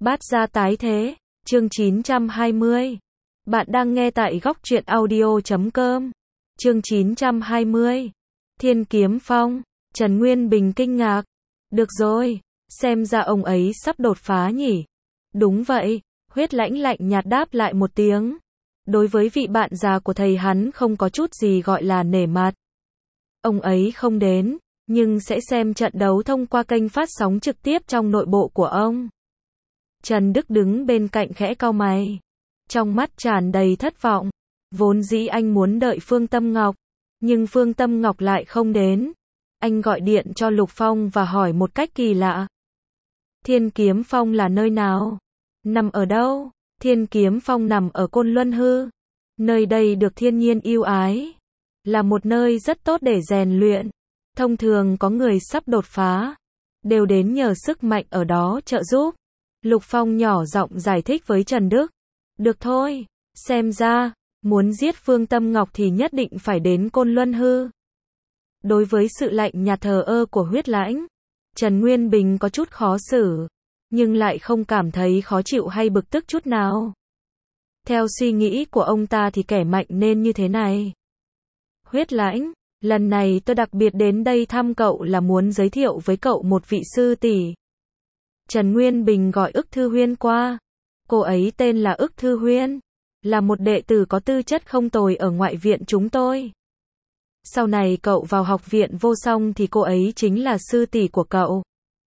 Bát gia tái thế, chương 920. Bạn đang nghe tại góc truyện audio.com. Chương 920. Thiên Kiếm Phong, Trần Nguyên Bình kinh ngạc. Được rồi, xem ra ông ấy sắp đột phá nhỉ. Đúng vậy, Huyết Lãnh lạnh nhạt đáp lại một tiếng. Đối với vị bạn già của thầy hắn không có chút gì gọi là nể mặt. Ông ấy không đến, nhưng sẽ xem trận đấu thông qua kênh phát sóng trực tiếp trong nội bộ của ông. Trần Đức đứng bên cạnh khẽ cau mày, trong mắt tràn đầy thất vọng. Vốn dĩ anh muốn đợi Phương Tâm Ngọc, nhưng Phương Tâm Ngọc lại không đến. Anh gọi điện cho Lục Phong và hỏi một cách kỳ lạ. Thiên Kiếm Phong là nơi nào? Nằm ở đâu? Thiên Kiếm Phong nằm ở Côn Luân Hư. Nơi đây được thiên nhiên ưu ái, là một nơi rất tốt để rèn luyện. Thông thường có người sắp đột phá, đều đến nhờ sức mạnh ở đó trợ giúp. Lục Phong nhỏ giọng giải thích với Trần Đức. Được thôi, xem ra, muốn giết Phương Tâm Ngọc thì nhất định phải đến Côn Luân Hư. Đối với sự lạnh nhạt thờ ơ của Huyết Lãnh, Trần Nguyên Bình có chút khó xử, nhưng lại không cảm thấy khó chịu hay bực tức chút nào. Theo suy nghĩ của ông ta thì kẻ mạnh nên như thế này. Huyết Lãnh, lần này tôi đặc biệt đến đây thăm cậu là muốn giới thiệu với cậu một vị sư tỷ. Trần Nguyên Bình gọi Ức Thư Huyên qua. Cô ấy tên là Ức Thư Huyên, là một đệ tử có tư chất không tồi ở ngoại viện chúng tôi. Sau này cậu vào học viện Vô Song thì cô ấy chính là sư tỷ của cậu.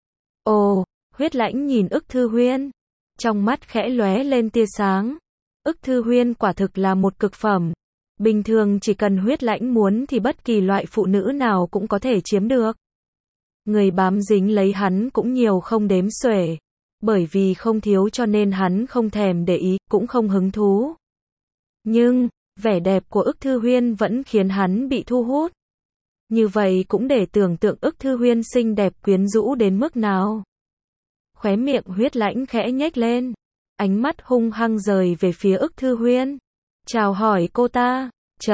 Ồ, Huyết Lãnh nhìn Ức Thư Huyên, trong mắt khẽ lóe lên tia sáng. Ức Thư Huyên quả thực là một cực phẩm. Bình thường chỉ cần Huyết Lãnh muốn thì bất kỳ loại phụ nữ nào cũng có thể chiếm được. Người bám dính lấy hắn cũng nhiều không đếm xuể. Bởi vì không thiếu cho nên hắn không thèm để ý, cũng không hứng thú. Nhưng, vẻ đẹp của Ức Thư Huyên vẫn khiến hắn bị thu hút. Như vậy cũng để tưởng tượng Ức Thư Huyên xinh đẹp quyến rũ đến mức nào. Khóe miệng Huyết Lãnh khẽ nhếch lên, ánh mắt hung hăng rời về phía Ức Thư Huyên. Chào hỏi cô ta.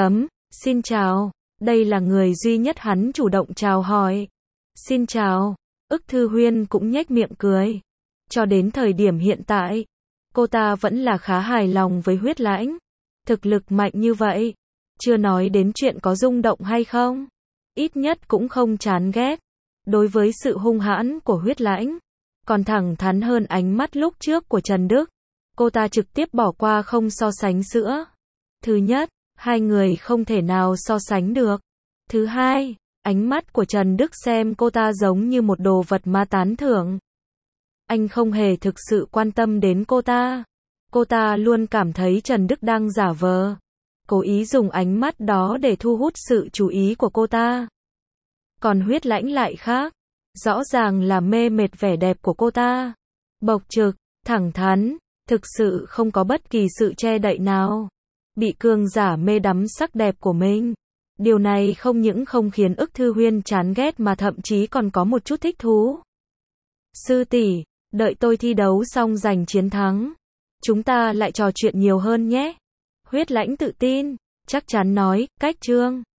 Xin chào. Đây là người duy nhất hắn chủ động chào hỏi. Xin chào. Ức Thư Huyên cũng nhếch miệng cười. Cho đến thời điểm hiện tại, cô ta vẫn là khá hài lòng với Huyết Lãnh. Thực lực mạnh như vậy, chưa nói đến chuyện có rung động hay không, ít nhất cũng không chán ghét. Đối với sự hung hãn của Huyết Lãnh, còn thẳng thắn hơn ánh mắt lúc trước của Trần Đức, cô ta trực tiếp bỏ qua không so sánh nữa. Thứ nhất, hai người không thể nào so sánh được. Thứ hai, ánh mắt của Trần Đức xem cô ta giống như một đồ vật mà tán thưởng. Anh không hề thực sự quan tâm đến cô ta. Cô ta luôn cảm thấy Trần Đức đang giả vờ, cố ý dùng ánh mắt đó để thu hút sự chú ý của cô ta. Còn Huyết Lãnh lại khác, rõ ràng là mê mệt vẻ đẹp của cô ta. Bộc trực, thẳng thắn, thực sự không có bất kỳ sự che đậy nào. Bị cường giả mê đắm sắc đẹp của mình. Điều này không những không khiến Ức Thư Huyên chán ghét mà thậm chí còn có một chút thích thú. Sư tỷ, đợi tôi thi đấu xong giành chiến thắng, chúng ta lại trò chuyện nhiều hơn nhé. Huyết Lãnh tự tin, chắc chắn nói, cách chương.